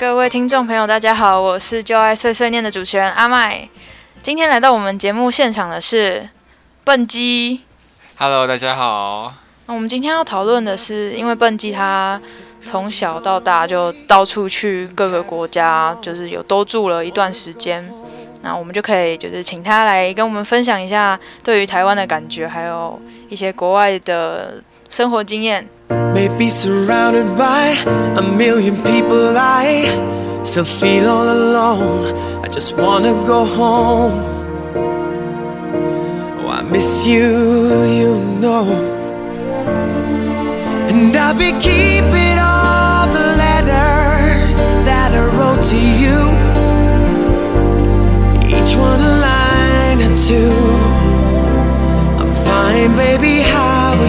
各位听众朋友，大家好，我是就爱碎碎念的主持人阿麦。今天来到我们节目现场的是笨鸡。 Hello， 大家好。 那我们今天要讨论的是，因为笨鸡他从小到大就到处去各个国家，就是都住了一段时间。那我们就可以就是请他来跟我们分享一下对于台湾的感觉，还有一些国外的生活经验。 Maybe surrounded by a million people, I still feel all alone. I just wanna go home. Oh, I miss you, you know. And I'll be keeping all the letters that I wrote to you, each one a line or two. I'm fine, baby, how are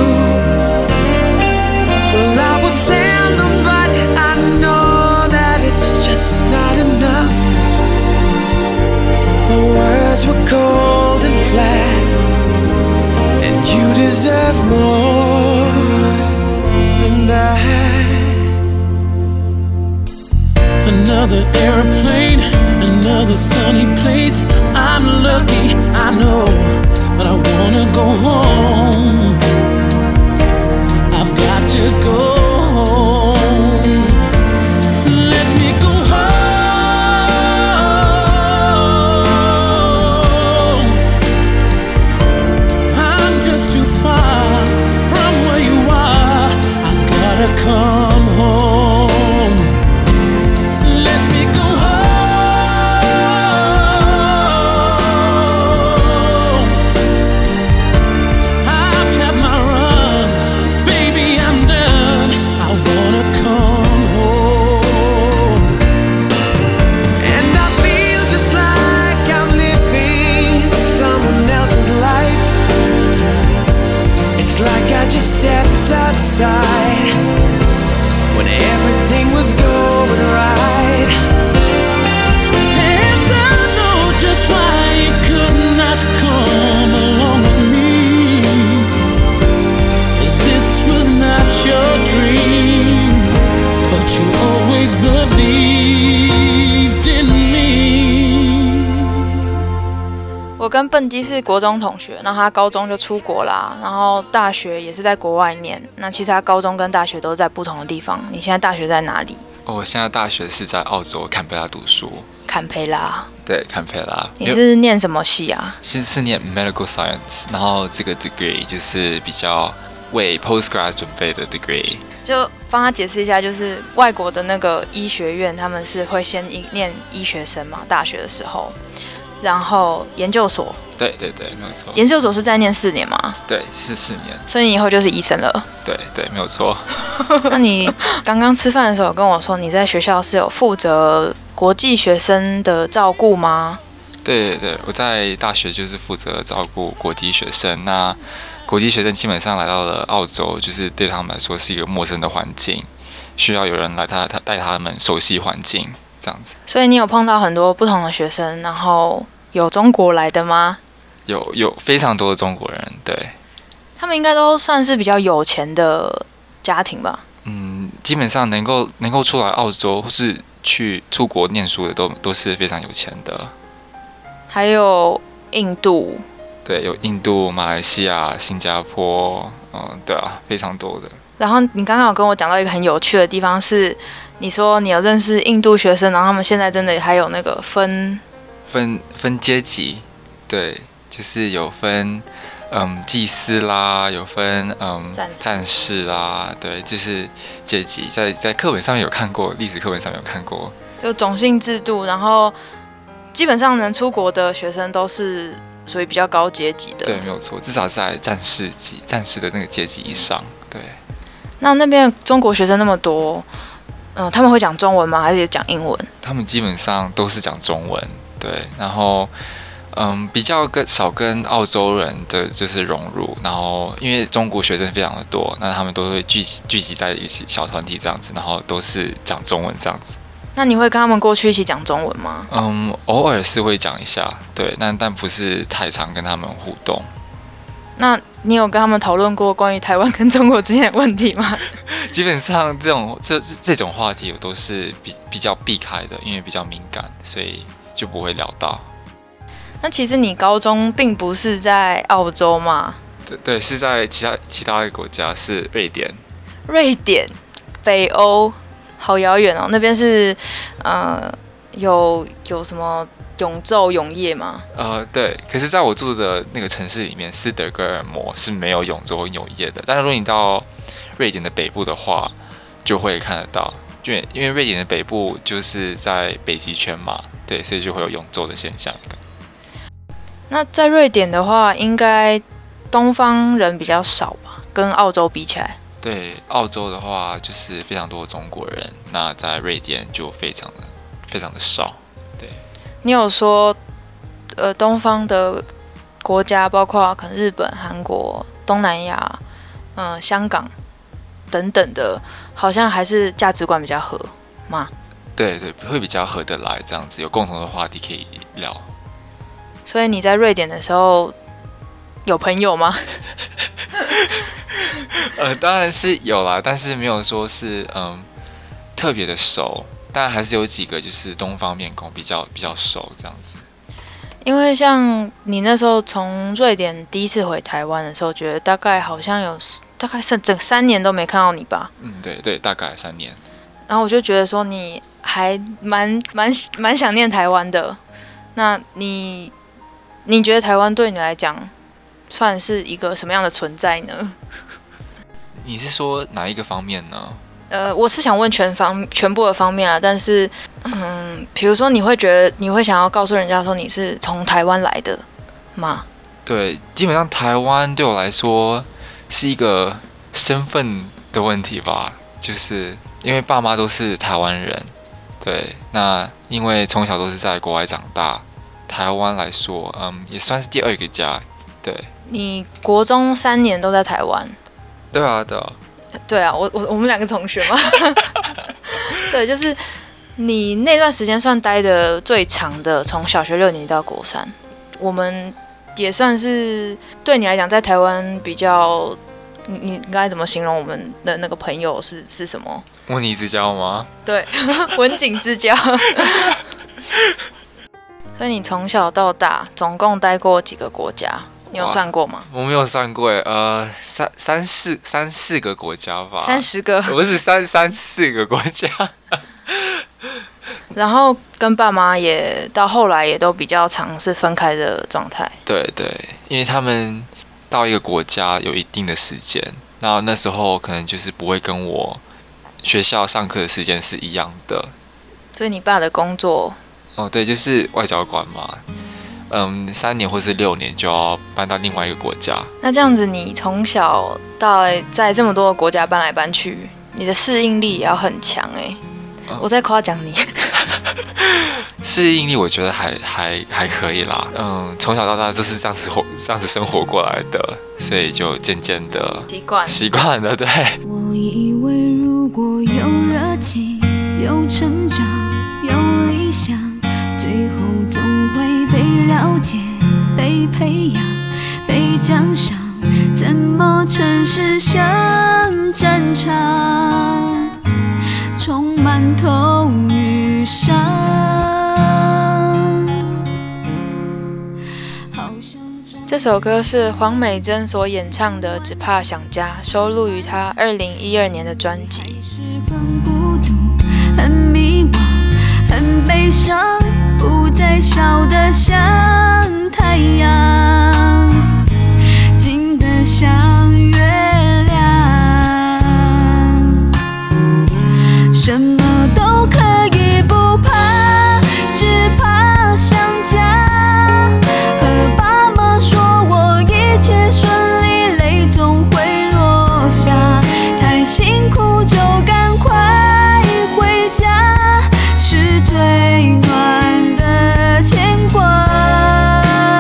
you?Well, I would send them, but I know that it's just not enough. My words were cold and flat, and you deserve more than that. Another airplane, another sunny place. I'm lucky, I know, but I wanna go home.I've got to go home. Let me go home. I'm just too far from where you are. I gotta come home. Let me go home.I've had my run.Baby, I'm done. I wanna come home. And I feel just like I'm living someone else's life. It's like I just stepped outside when everything was going right. And I know just why you could not come along with me.'Cause this was not your dream, but you always believed in me. 我跟笨鸡是国中同学，那他高中就出国啦，然后大学也是在国外念。那其实他高中跟大学都在不同的地方。你现在大学在哪里？ 我现在大学是在澳洲坎培拉读书。 坎培拉。 对，坎培拉。 你是念什么系啊？ 是念 medical science， 然后这个 degree 就是比较为 postgrad 准备的 degree。 就帮他解释一下，就是外国的那个医学院，他们是会先念医学生嘛，大学的时候，然后研究所。 对，没有错。 研究所是在念4年吗？ 对，是4年。 所以你以后就是医生了。 对，没有错。 那你刚刚吃饭的时候跟我说，你在学校是有负责国际学生的照顾吗？ 对，我在大学就是负责照顾国际学生。那国际学生基本上来到了澳洲，就是对他们来说是一个陌生的环境，需要有人来带他们熟悉环境，这样子。 所以你有碰到很多不同的学生，然后有中国来的吗？ 有非常多的中国人，对。 他们应该都算是比较有钱的家庭吧？ 基本上能够出来澳洲或是出国念书的都是非常有钱的。 还有印度。 对，有印度、马来西亚、新加坡，对啊，非常多的。 然后你刚刚有跟我讲到一个很有趣的地方是，你说你有认识印度学生，然后他们现在真的还有那个分阶级，对，就是有分祭司啦，有分战士啦，对，就是阶级，在课本上面有看过，历史课本上面有看过， 就种姓制度，然后基本上能出国的学生都是属于比较高阶级的。 对，没有错，至少在战士的那个阶级以上。对。 那边中国学生那么多，他们会讲中文吗？还是讲英文？ 他们基本上都是讲中文，对，然后比较少跟澳洲人的就是融入，然后因为中国学生非常的多，那他们都会聚集在一起小团体这样子，然后都是讲中文这样子。 那你会跟他们过去一起讲中文吗？ 偶尔是会讲一下，对，但不是太常跟他们互动。 那你有跟他们讨论过关于台湾跟中国之间的问题吗？ 基本上这种话题我都是比较避开的，因为比较敏感，所以就不会聊到。 那其实你高中并不是在澳洲嘛？ 对，是在其他的国家，是瑞典。 瑞典，北欧，好遥远哦。那边是有什么永昼永夜吗？ 对。可是在我住的那个城市里面，斯德哥尔摩是没有永昼永夜的。但是如果你到瑞典的北部的话，就会看得到。因为瑞典的北部就是在北极圈嘛，对，所以就会有永昼的现象。 那在瑞典的话，应该东方人比较少吧？跟澳洲比起来。 对，澳洲的话就是非常多的中国人，那在瑞典就非常的少。对， 你有说，东方的国家，包括可能日本、韩国、东南亚、香港等等的，好像还是价值观比较合吗？ 对，会比较合得来，这样子有共同的话题可以聊。 所以你在瑞典的时候有朋友吗？ 当然是有啦，但是没有说是特别的熟，但还是有几个就是东方面孔比较熟这样子。 因为像你那时候从瑞典第一次回台湾的时候，觉得大概好像有大概整3年都没看到你吧？ 对，大概3年。 然后我就觉得说你还蛮想念台湾的。那你觉得台湾对你来讲算是一个什么样的存在呢？ 你是说哪一个方面呢？ 我是想问全部的方面啊，但是比如说你会想要告诉人家说你是从台湾来的吗？ 对，基本上台湾对我来说是一个身份的问题吧，就是因为爸妈都是台湾人，对，那因为从小都是在国外长大，台湾来说，也算是第2个家，对。 你国中3年都在台湾？ 对啊， 我们2个同学嘛，对，就是你那段时间算待的最长的，从小学6年级到国3，我们也算是对你来讲，在台湾比较，你刚才怎么形容我们的那个朋友是什么？ 温妮之交吗？ 对，文景之交。所以你从小到大总共待过几个国家？你有算过吗？ 我没有算过，三四个国家吧。 30个？ 不是三四个国家。 然后跟爸妈也到后来也都比较常是分开的状态。 对，因为他们到一个国家有一定的时间，那时候可能就是不会跟我学校上课的时间是一样的。 所以你爸的工作？ 对，就是外交官嘛。3年或是6年就要搬到另外一个国家。 那这样子，你从小到在这么多的国家搬来搬去，你的适应力也要很强哎。我在夸奖你。 适应力我觉得还可以啦。从小到大就是这样子生活过来的，所以就渐渐的习惯了。对。 我以为如果有热情，有成长，有理想，最后总会被了解，被培养，被奖赏，怎么城市像战场，充满痛与伤。 这首歌是黄美珍所演唱的《只怕想家》，收录于她2012年的专辑。 很孤独，很迷惘，很悲伤，不再笑得像太阳，近得像月亮，什么都可以不怕，只怕想家。和爸妈说我一切顺利，泪总会落下，太辛苦就赶快回家，是最暖的牵挂。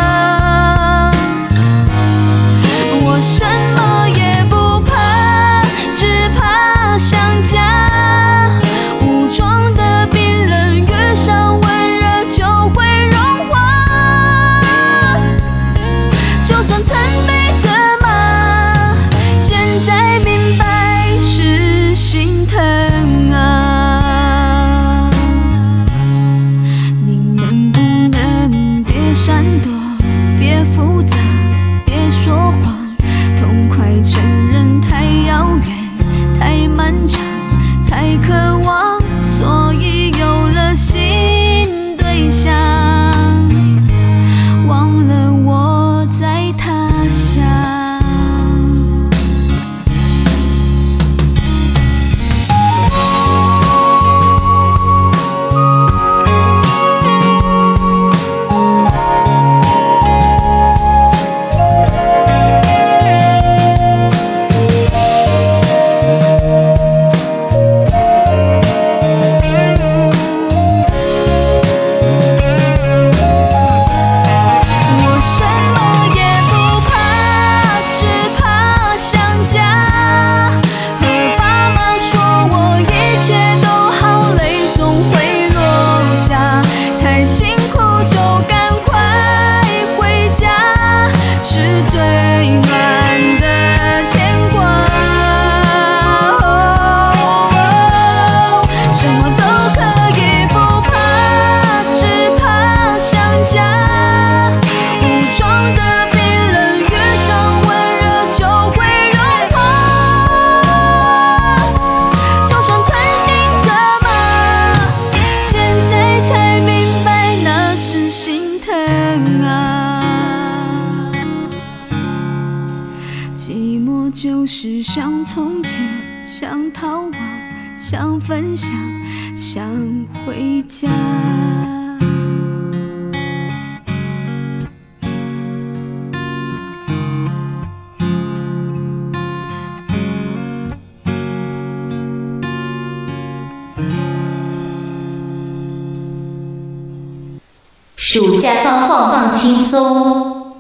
就是想从前，想逃亡，想分享，想回家。 暑假放轻松。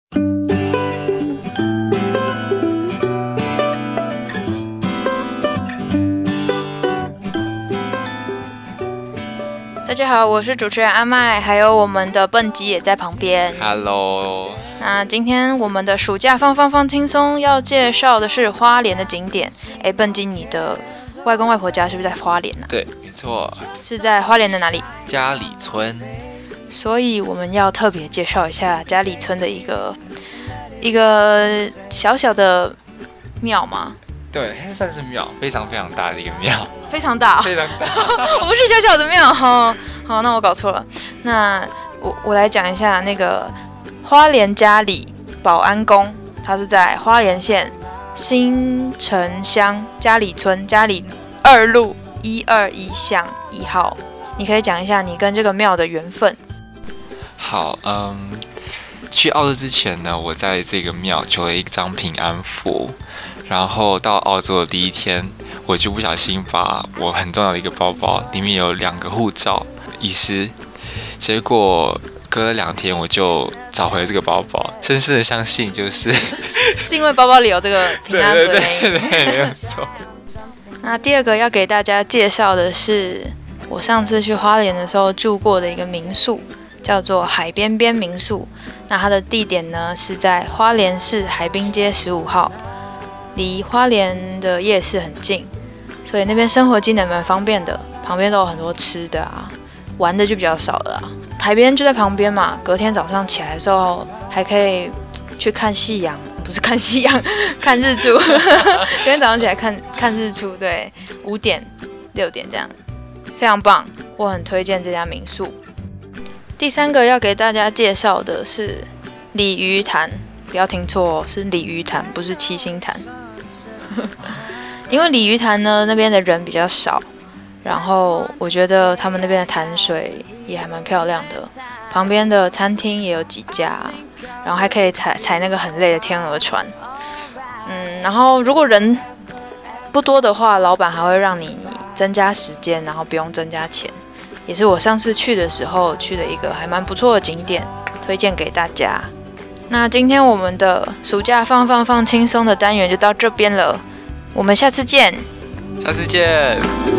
大家好，我是主持人阿麦，还有我们的笨鸡也在旁边。 Hello。 那今天我们的暑假放轻松要介绍的是花莲的景点。笨鸡，你的外公外婆家是不是在花莲啊？ 对，没错。 是在花莲的哪里？ 嘉里村。 所以我们要特别介绍一下嘉里村的一个小小的庙吗？ 对，它算是庙，非常大的一个庙。 非常大， 非常大。 不是小小的庙。好，那我搞错了。那我来讲一下那个花莲嘉里保安宫，它是在花莲县新城乡嘉里村嘉里2路121巷1号。你可以讲一下你跟这个庙的缘分。 好，去澳洲之前呢，我在这个庙求了一张平安符，然后到澳洲的第一天，我就不小心把我很重要的一个包包，里面有2个护照遗失，结果隔了2天我就找回了这个包包，深深的相信就是是因为包包里有这个平安符的原因。 对，没有错。 那第二个要给大家介绍的是我上次去花莲的时候住过的一个民宿，叫做海边边民宿。那它的地点呢是在花莲市海滨街15号，离花莲的夜市很近，所以那边生活机能蛮方便的，旁边都有很多吃的啊，玩的就比较少了啊。海边就在旁边嘛，隔天早上起来的时候还可以去看夕阳，不是看夕阳，看日出。隔天早上起来看日出，对，5点6点这样，非常棒，我很推荐这家民宿。第三个要给大家介绍的是鲤鱼潭，不要听错哦，是鲤鱼潭，不是七星潭。因为鲤鱼潭呢那边的人比较少，然后我觉得他们那边的潭水也还蛮漂亮的，旁边的餐厅也有几家，然后还可以踩那个很累的天鹅船。然后如果人不多的话，老板还会让你增加时间，然后不用增加钱。也是我上次去的时候去的一个还蛮不错的景点，推荐给大家。那今天我们的暑假放轻松的单元就到这边了，我们下次见。 下次见。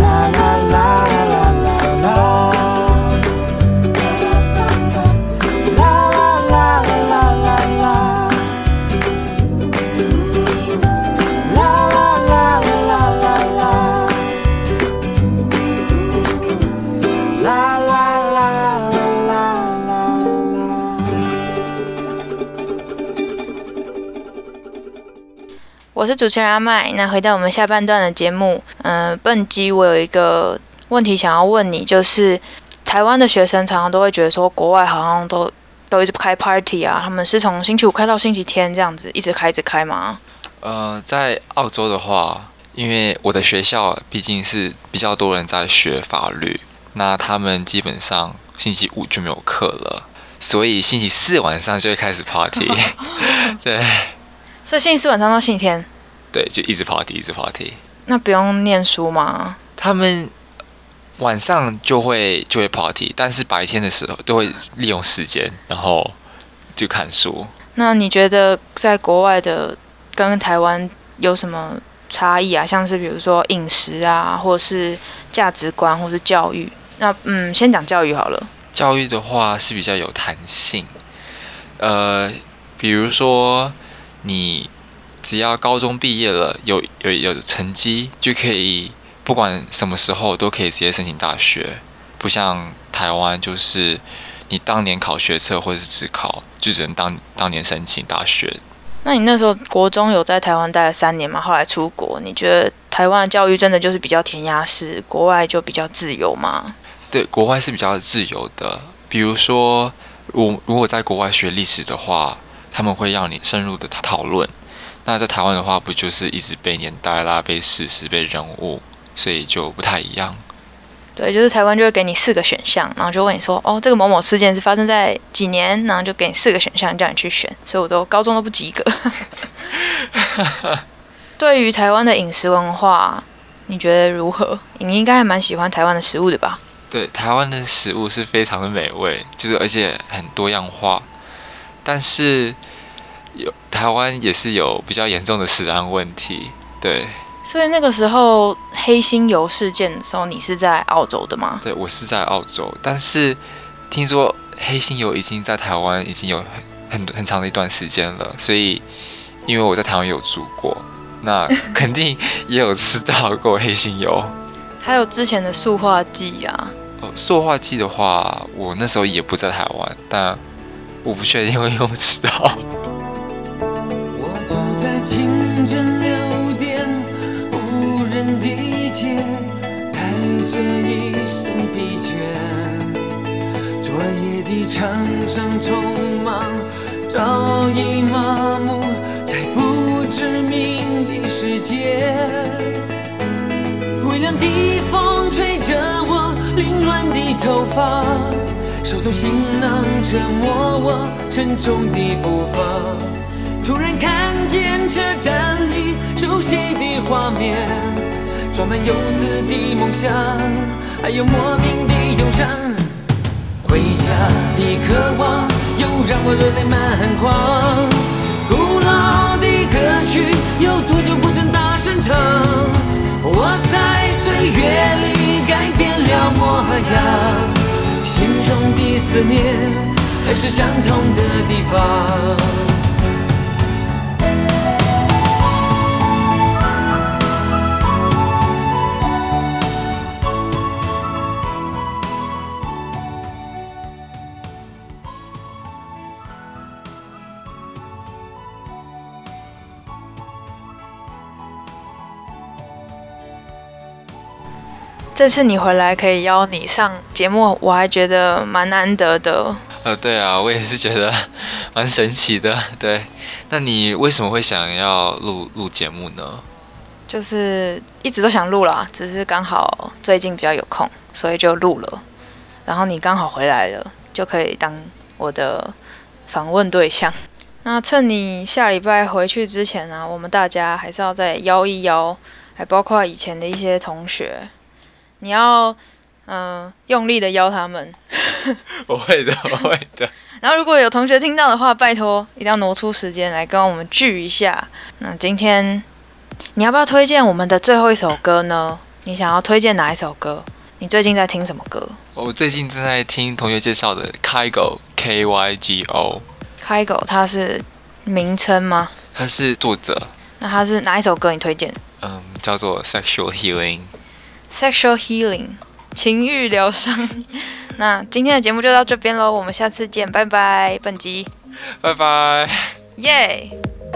我是主持人阿麦。那回到我们下半段的节目，笨鸡，我有一个问题想要问你，就是台湾的学生常常都会觉得说，国外好像都一直开 party 啊，他们是从星期五开到星期天这样子，一直开吗？ 在澳洲的话，因为我的学校毕竟是比较多人在学法律，那他们基本上星期五就没有课了，所以星期四晚上就会开始 party。对。 所以星期四晚上到星期天， 对，就一直 party。 那不用念书吗？ 他们晚上就会 party， 但是白天的时候都会利用时间，然后就看书。 那你觉得在国外的跟台湾有什么差异啊？像是比如说饮食啊，或是价值观，或是教育。那先讲教育好了。 教育的话是比较有弹性，比如说。你只要高中毕业了，有成绩，就可以不管什么时候都可以直接申请大学，不像台湾，就是你当年考学测或者是指考，就只能当年申请大学。 那你那时候国中有在台湾待了3年嘛？后来出国，你觉得台湾的教育真的就是比较填鸭式，国外就比较自由吗？ 对，国外是比较自由的。比如说，如果在国外学历史的话，他们会让你深入的讨论， 那在台湾的话，不就是一直被年代啦、被事实、被人物，所以就不太一样。 对，就是台湾就会给你4个选项，然后就问你说，哦，这个某某事件是发生在几年，然后就给你4个选项叫你去选，所以我高中都不及格。对于台湾的饮食文化，你觉得如何？你应该还蛮喜欢台湾的食物的吧？ 对，台湾的食物是非常的美味，就是而且很多样化，但是台湾也是有比较严重的食安问题，对。 所以那个时候黑心油事件的时候，你是在澳洲的吗？ 对，我是在澳洲，但是听说黑心油已经在台湾已经有很长的一段时间了，所以因为我在台湾有住过，那肯定也有吃到过黑心油。 还有之前的塑化剂啊。 塑化剂的话，我那时候也不在台湾，但我不确定会有没有吃到。 我走在清晨6点无人的街，带着一身疲倦，昨夜的场上匆忙，早已麻木在不知名的世界。微凉的风吹着我凌乱的头发，手中行囊折磨我沉重的步伐。突然看见车站里熟悉的画面，装满游子的梦想，还有莫名的忧伤。回家的渴望又让我热泪满眶，古老的歌曲有多久不曾大声唱？我在岁月里改变了模样，心中的思念还是相同的地方。 这次你回来可以邀你上节目，我还觉得蛮难得的。 对啊，我也是觉得蛮神奇的。对，那你为什么会想要录节目呢？ 就是一直都想录啦，只是刚好最近比较有空，所以就录了。然后你刚好回来了，就可以当我的访问对象。那趁你下礼拜回去之前呢，我们大家还是要再邀一邀，还包括以前的一些同学。你要用力的邀他们。 我会的，我会的。 然后如果有同学听到的话，拜托一定要挪出时间来跟我们聚一下。那今天你要不要推荐我们的最后一首歌呢？你想要推荐哪一首歌？你最近在听什么歌？ 我最近正在听同学介绍的 Kygo Kygo。Kygo 它是名称吗？ 它是作者。 那它是哪一首歌你推荐？ 叫做 Sexual Healing。Sexual Healing， 情欲疗伤。那今天的节目就到这边咯，我们下次见，拜拜。本集， 拜拜， 耶。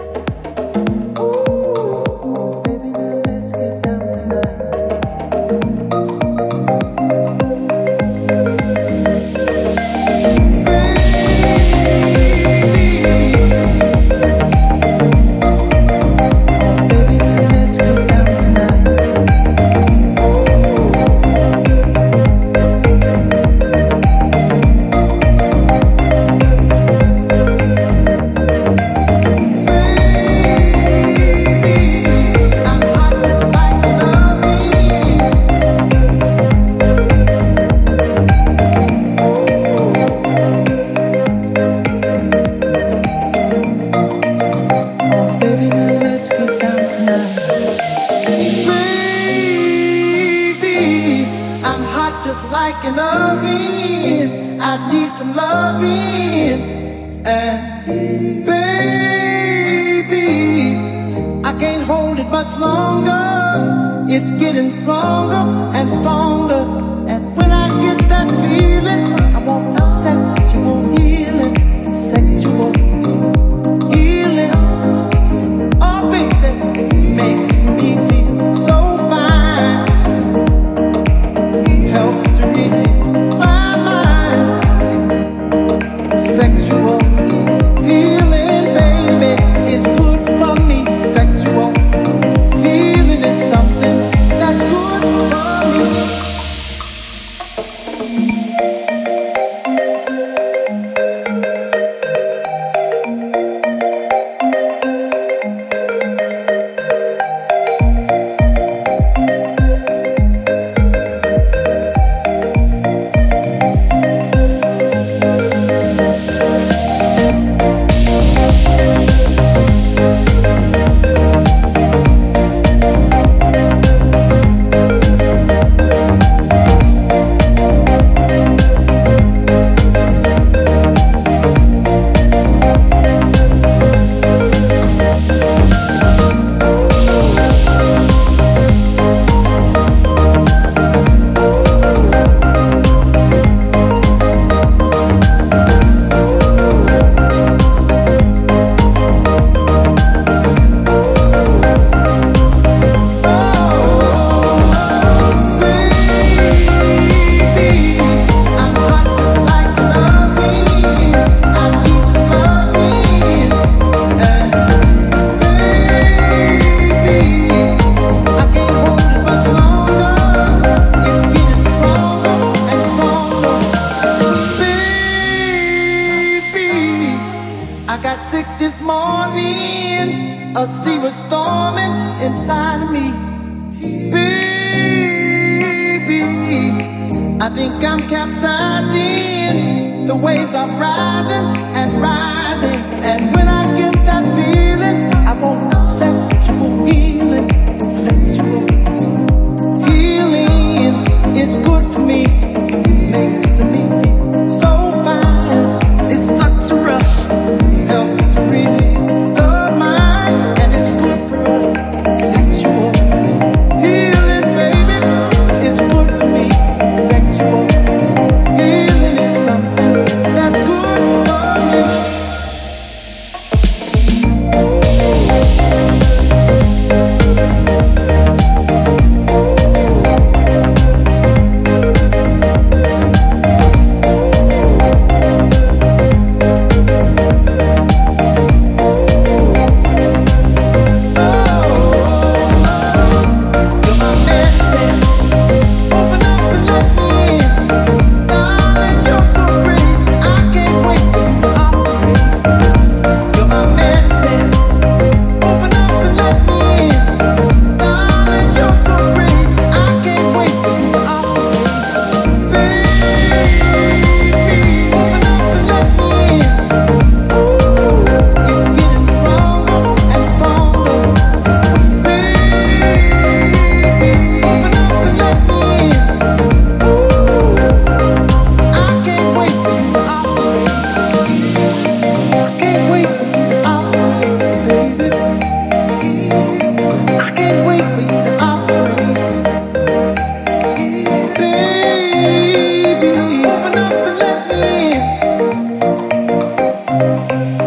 Just like an oven, I need some loving. And baby, I can't hold it much longer. It's getting stronger and stronger. And when I get that feeling, I want sexual healing, sexual healing. Oh baby, makes me feel so fine. Helps to relieve my mind. Sexual healing, baby, is good for me. I got sick this morning. A sea was storming inside of me. Baby, I think I'm capsizing. The waves are rising and rising. And when I get that feeling, I want sexual healing. Sexual healing is good for me. Makes me feel so fine. It's such a rush. Helps to relieve the mind. And it's good for us. Sexual healing, baby. It's good for me. Sexual healing is something that's good for me. Open up and let me in.